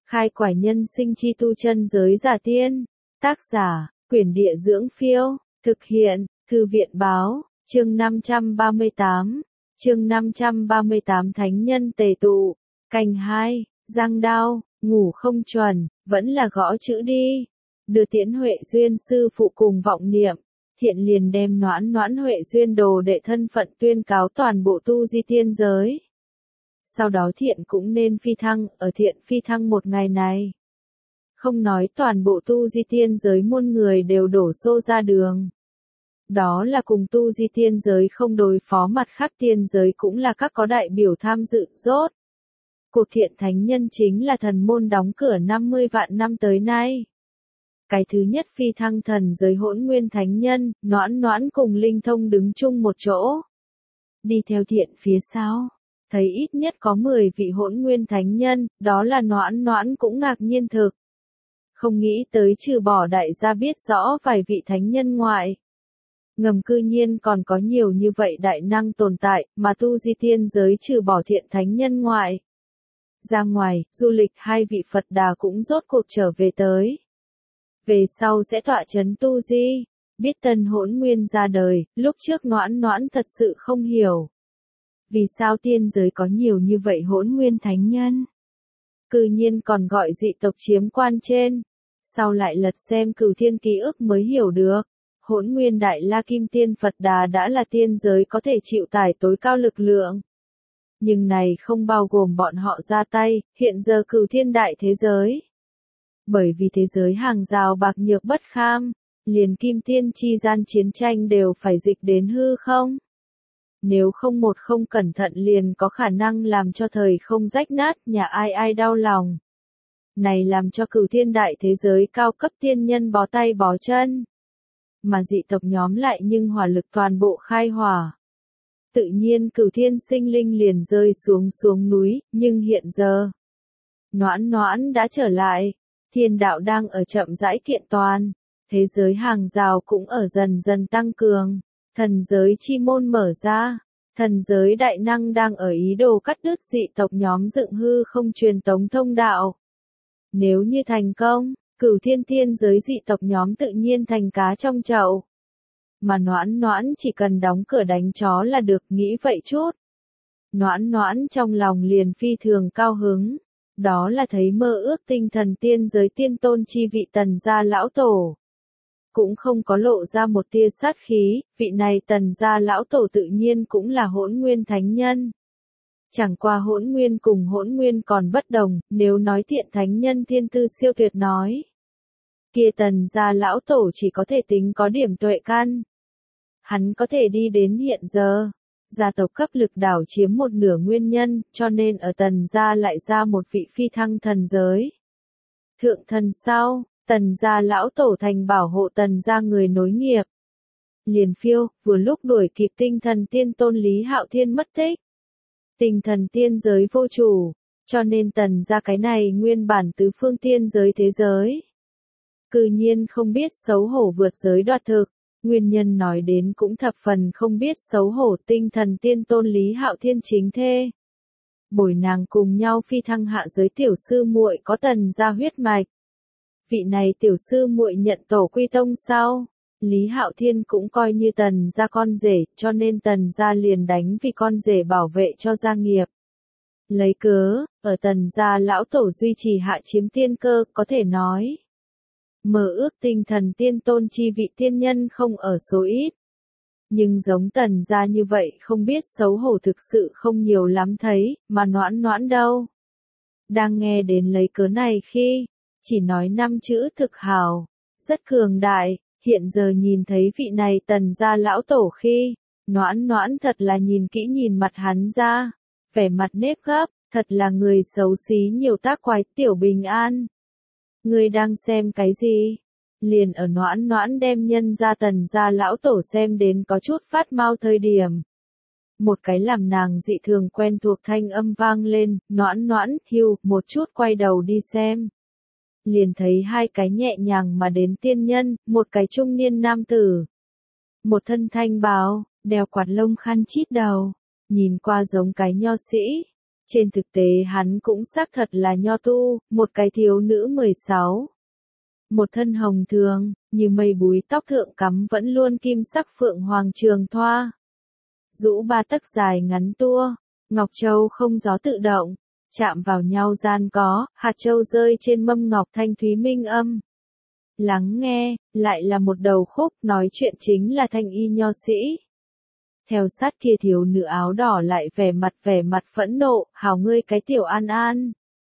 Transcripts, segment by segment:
Khai quải nhân sinh chi tu chân giới giả tiên. Tác giả, Quyển Địa Dưỡng Phiêu. Thực hiện, Thư viện Báo. Chương 538. Chương 538 Thánh nhân tề tụ. Canh 2. Giang đao, ngủ không chuẩn, vẫn là gõ chữ đi. Đưa Tiễn Huệ Duyên sư phụ cùng vọng niệm. Thiện liền đem Noãn Huệ Duyên đồ đệ thân phận tuyên cáo toàn bộ tu di tiên giới. Sau đó Thiện cũng nên phi thăng, ở Thiện phi thăng một ngày này. Không nói toàn bộ tu di tiên giới muôn người đều đổ xô ra đường. Đó là cùng tu di tiên giới không đối phó mặt khác tiên giới cũng là các có đại biểu tham dự rốt. Cuộc Thiện thánh nhân chính là thần môn đóng cửa 50 vạn năm tới nay. Cái thứ nhất phi thăng thần giới Hỗn Nguyên thánh nhân, Noãn cùng Linh Thông đứng chung một chỗ. Đi theo Thiện phía sau, thấy ít nhất có 10 vị Hỗn Nguyên thánh nhân, đó là Noãn cũng ngạc nhiên thực. Không nghĩ tới trừ bỏ đại gia biết rõ vài vị thánh nhân ngoại. Ngầm cư nhiên còn có nhiều như vậy đại năng tồn tại, mà tu di tiên giới trừ bỏ Thiện thánh nhân ngoại. Ra ngoài, du lịch hai vị Phật Đà cũng rốt cuộc trở về tới. Về sau sẽ tọa chấn tu di, biết tân Hỗn Nguyên ra đời, lúc trước Noãn thật sự không hiểu. Vì sao tiên giới có nhiều như vậy Hỗn Nguyên thánh nhân? Cư nhiên còn gọi dị tộc chiếm quan trên. Sau lại lật xem Cửu Thiên ký ức mới hiểu được. Hỗn Nguyên Đại La Kim Tiên Phật Đà đã là tiên giới có thể chịu tải tối cao lực lượng. Nhưng này không bao gồm bọn họ ra tay, hiện giờ Cửu Thiên đại thế giới. Bởi vì thế giới hàng rào bạc nhược bất kham, liền Kim Tiên chi gian chiến tranh đều phải dịch đến hư không. Nếu không cẩn thận liền có khả năng làm cho thời không rách nát, nhà ai đau lòng. Này làm cho Cửu Thiên đại thế giới cao cấp tiên nhân bó tay bó chân. Mà dị tộc nhóm lại nhưng hỏa lực toàn bộ khai hỏa. Tự nhiên Cửu Thiên sinh linh liền rơi xuống núi, nhưng hiện giờ Noãn đã trở lại, thiên đạo đang ở chậm rãi kiện toàn, thế giới hàng rào cũng ở dần dần tăng cường, thần giới chi môn mở ra, thần giới đại năng đang ở ý đồ cắt đứt dị tộc nhóm dựng hư không truyền tống thông đạo. Nếu như thành công, Cửu Thiên tiên giới dị tộc nhóm tự nhiên thành cá trong chậu. Mà Noãn chỉ cần đóng cửa đánh chó là được, nghĩ vậy chút. Noãn trong lòng liền phi thường cao hứng. Đó là thấy mơ ước tinh thần tiên giới tiên tôn chi vị Tần gia lão tổ. Cũng không có lộ ra một tia sát khí, vị này Tần gia lão tổ tự nhiên cũng là Hỗn Nguyên thánh nhân. Chẳng qua Hỗn Nguyên cùng Hỗn Nguyên còn bất đồng, nếu nói Thiện thánh nhân thiên tư siêu tuyệt nói. Kia Tần gia lão tổ chỉ có thể tính có điểm tuệ căn. Hắn có thể đi đến hiện giờ. Gia tộc cấp lực đảo chiếm một nửa nguyên nhân, cho nên ở Tần gia lại ra một vị phi thăng thần giới. Thượng thần sau, Tần gia lão tổ thành bảo hộ Tần gia người nối nghiệp. Liền phiêu, vừa lúc đuổi kịp tinh thần tiên tôn Lý Hạo Thiên mất tích. Tinh thần tiên giới vô chủ, cho nên Tần gia cái này nguyên bản tứ phương tiên giới thế giới. Cư nhiên không biết xấu hổ vượt giới đoạt thực. Nguyên nhân nói đến cũng thập phần không biết xấu hổ, tinh thần tiên tôn Lý Hạo Thiên chính thê. Bồi nàng cùng nhau phi thăng hạ giới tiểu sư muội có Tần gia huyết mạch. Vị này tiểu sư muội nhận tổ quy tông sau, Lý Hạo Thiên cũng coi như Tần gia con rể, cho nên Tần gia liền đánh vì con rể bảo vệ cho gia nghiệp. Lấy cớ, ở Tần gia lão tổ duy trì hạ chiếm tiên cơ, có thể nói. Mơ ước tinh thần tiên tôn chi vị tiên nhân không ở số ít. Nhưng giống Tần gia như vậy không biết xấu hổ thực sự không nhiều lắm thấy, mà Noãn đâu. Đang nghe đến lấy cớ này khi, chỉ nói 5 chữ thực hào, rất cường đại, hiện giờ nhìn thấy vị này Tần gia lão tổ khi, Noãn thật là nhìn kỹ nhìn mặt hắn ra, vẻ mặt nếp gấp, thật là người xấu xí nhiều tác quái tiểu bình an. Ngươi đang xem cái gì? Liền ở Noãn đem nhân gia Tần gia lão tổ xem đến có chút phát mau thời điểm. Một cái làm nàng dị thường quen thuộc thanh âm vang lên, Noãn, hưu, một chút quay đầu đi xem. Liền thấy hai cái nhẹ nhàng mà đến tiên nhân, một cái trung niên nam tử. Một thân thanh bào, đeo quạt lông khăn chít đầu, nhìn qua giống cái nho sĩ. Trên thực tế hắn cũng xác thật là nho tu, một cái thiếu nữ 16. Một thân hồng thường, như mây búi tóc thượng cắm vẫn luôn kim sắc phượng hoàng trường thoa. Rũ 3 tấc dài ngắn tua, ngọc châu không gió tự động, chạm vào nhau gian có, hạt châu rơi trên mâm ngọc thanh thúy minh âm. Lắng nghe, lại là một đầu khúc, nói chuyện chính là thanh y nho sĩ. Theo sát kia thiếu nữ áo đỏ lại vẻ mặt phẫn nộ, hảo ngươi cái tiểu An An.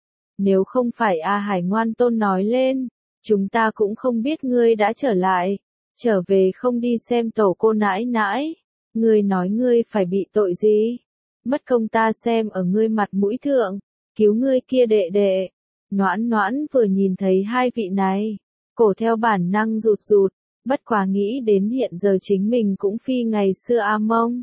Nếu không phải A Hải ngoan tôn nói lên, chúng ta cũng không biết ngươi đã trở lại, trở về không đi xem tổ cô nãi nãi. Ngươi nói ngươi phải bị tội gì? Mất công ta xem ở ngươi mặt mũi thượng, cứu ngươi kia đệ đệ. Noãn Noãn vừa nhìn thấy hai vị này, cổ theo bản năng rụt rụt, bất quá nghĩ đến hiện giờ chính mình cũng phi ngày xưa A Mông.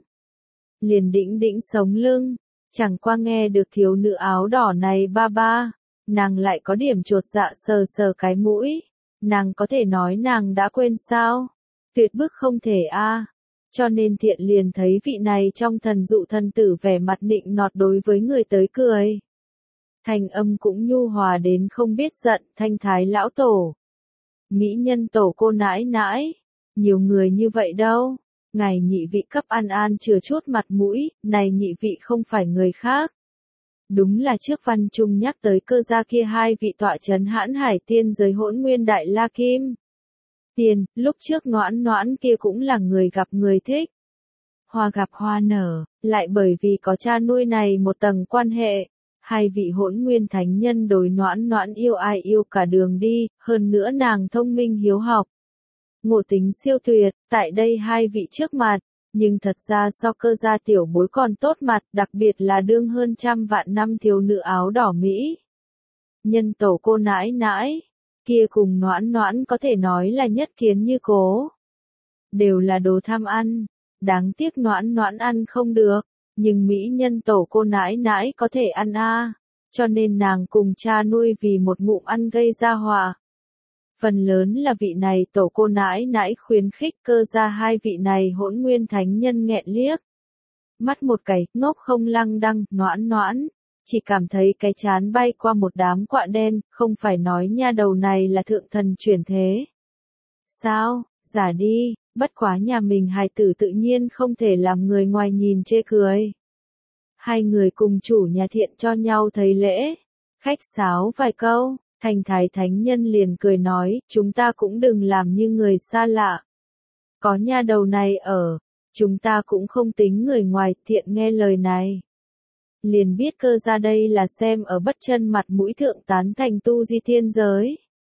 Liền đĩnh sống lưng, chẳng qua nghe được thiếu nữ áo đỏ này ba ba, nàng lại có điểm chột dạ sờ cái mũi, nàng có thể nói nàng đã quên sao? Tuyệt bức không thể a. Cho nên thiện liền thấy vị này trong thần dụ thần tử vẻ mặt nịnh nọt đối với người tới cười. Thanh âm cũng nhu hòa đến không biết giận, Thanh thái lão tổ. Mỹ nhân tổ cô nãi nãi, nhiều người như vậy đâu, ngài nhị vị cấp An An chừa chút mặt mũi, này nhị vị không phải người khác. Đúng là trước văn trung nhắc tới cơ gia kia hai vị tọa chấn hãn hải tiên giới hỗn nguyên đại la kim. Tiền, lúc trước Noãn Noãn kia cũng là người gặp người thích. Hoa gặp hoa nở, lại bởi vì có cha nuôi này một tầng quan hệ. Hai vị hỗn nguyên thánh nhân đối Noãn Noãn yêu ai yêu cả đường đi, hơn nữa nàng thông minh hiếu học. Ngộ tính siêu tuyệt, tại đây hai vị trước mặt, nhưng thật ra so cơ gia tiểu bối còn tốt mặt, đặc biệt là đương hơn 100 vạn năm thiếu nữ áo đỏ Mỹ. Nhân tổ cô nãi nãi, kia cùng Noãn Noãn có thể nói là nhất kiến như cố. Đều là đồ tham ăn, đáng tiếc Noãn Noãn ăn không được, nhưng Mỹ nhân tổ cô nãi nãi có thể ăn a, cho nên nàng cùng cha nuôi vì một ngụm ăn gây ra họa. Phần lớn là vị này tổ cô nãi nãi khuyến khích cơ gia hai vị này hỗn nguyên thánh nhân nghẹn liếc. Mắt một cái, ngốc không lăng đăng, Noãn Noãn, chỉ cảm thấy cái chán bay qua một đám quạ đen, không phải nói nha đầu này là thượng thần chuyển thế. Sao, giả đi, bất quá nhà mình hài tử tự nhiên không thể làm người ngoài nhìn chê cười. Hai người cùng chủ nhà thiện cho nhau thấy lễ, khách sáo vài câu. Thành thái thánh nhân liền cười nói, chúng ta cũng đừng làm như người xa lạ. Có nha đầu này ở, chúng ta cũng không tính người ngoài, thiện nghe lời này. Liền biết cơ ra đây là xem ở bất chân mặt mũi thượng tán thành tu di thiên giới.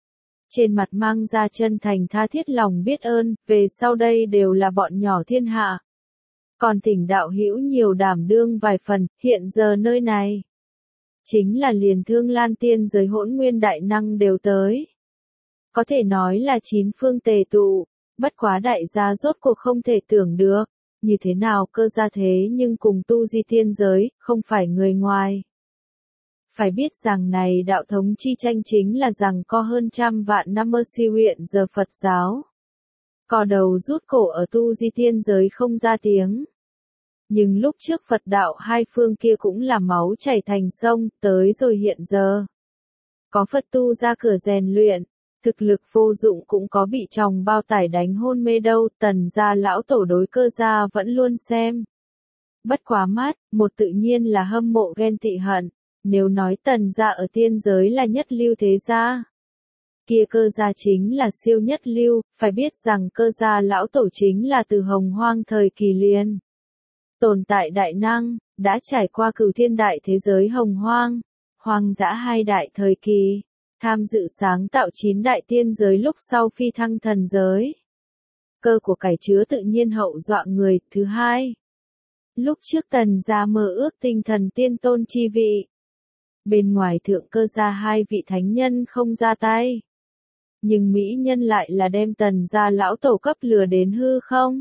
Trên mặt mang ra chân thành tha thiết lòng biết ơn, về sau đây đều là bọn nhỏ thiên hạ. Còn thỉnh đạo hữu nhiều đảm đương vài phần, hiện giờ nơi này. Chính là liền Thương Lan tiên giới hỗn nguyên đại năng đều tới. Có thể nói là 9 phương tề tụ, bất quá đại gia rốt cuộc không thể tưởng được, như thế nào cơ gia thế nhưng cùng tu di tiên giới, không phải người ngoài. Phải biết rằng này đạo thống chi tranh chính là rằng có hơn 100 vạn năm si huyện giờ Phật giáo. Cò đầu rút cổ ở tu di tiên giới không ra tiếng. Nhưng lúc trước Phật đạo hai phương kia cũng là máu chảy thành sông, tới rồi hiện giờ. Có Phật tu ra cửa rèn luyện, thực lực vô dụng cũng có bị chồng bao tải đánh hôn mê đâu, Tần gia lão tổ đối cơ gia vẫn luôn xem. Bất quá mát, một tự nhiên là hâm mộ ghen tị hận, nếu nói Tần gia ở tiên giới là nhất lưu thế gia. Kia cơ gia chính là siêu nhất lưu, phải biết rằng cơ gia lão tổ chính là từ hồng hoang thời kỳ liền. Tồn tại đại năng, đã trải qua cửu thiên đại thế giới hồng hoang, hoang dã hai đại thời kỳ, tham dự sáng tạo 9 đại tiên giới lúc sau phi thăng thần giới. Cơ của cải chứa tự nhiên hậu dọa người, thứ hai. Lúc trước Tần gia mơ ước tinh thần tiên tôn chi vị. Bên ngoài thượng cơ gia hai vị thánh nhân không ra tay. Nhưng mỹ nhân lại là đem Tần gia lão tổ cấp lừa đến hư không?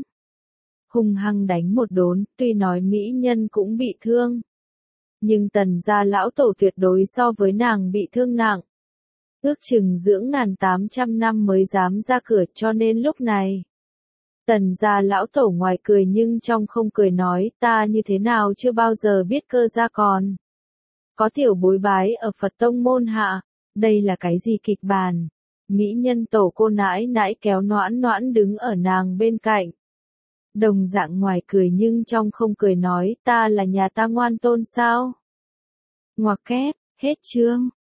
Hung hăng đánh một đốn, tuy nói mỹ nhân cũng bị thương. Nhưng Tần gia lão tổ tuyệt đối so với nàng bị thương nặng. Ước chừng dưỡng 1800 năm mới dám ra cửa, cho nên lúc này. Tần gia lão tổ ngoài cười nhưng trong không cười nói, ta như thế nào chưa bao giờ biết cơ gia còn. có tiểu bối bái ở Phật tông môn hạ, đây là cái gì kịch bản? Mỹ nhân tổ cô nãi nãi kéo Noãn Noãn đứng ở nàng bên cạnh. Đồng dạng ngoài cười nhưng trong không cười nói, ta là nhà ta ngoan tôn sao? Ngoặc kép, hết chương.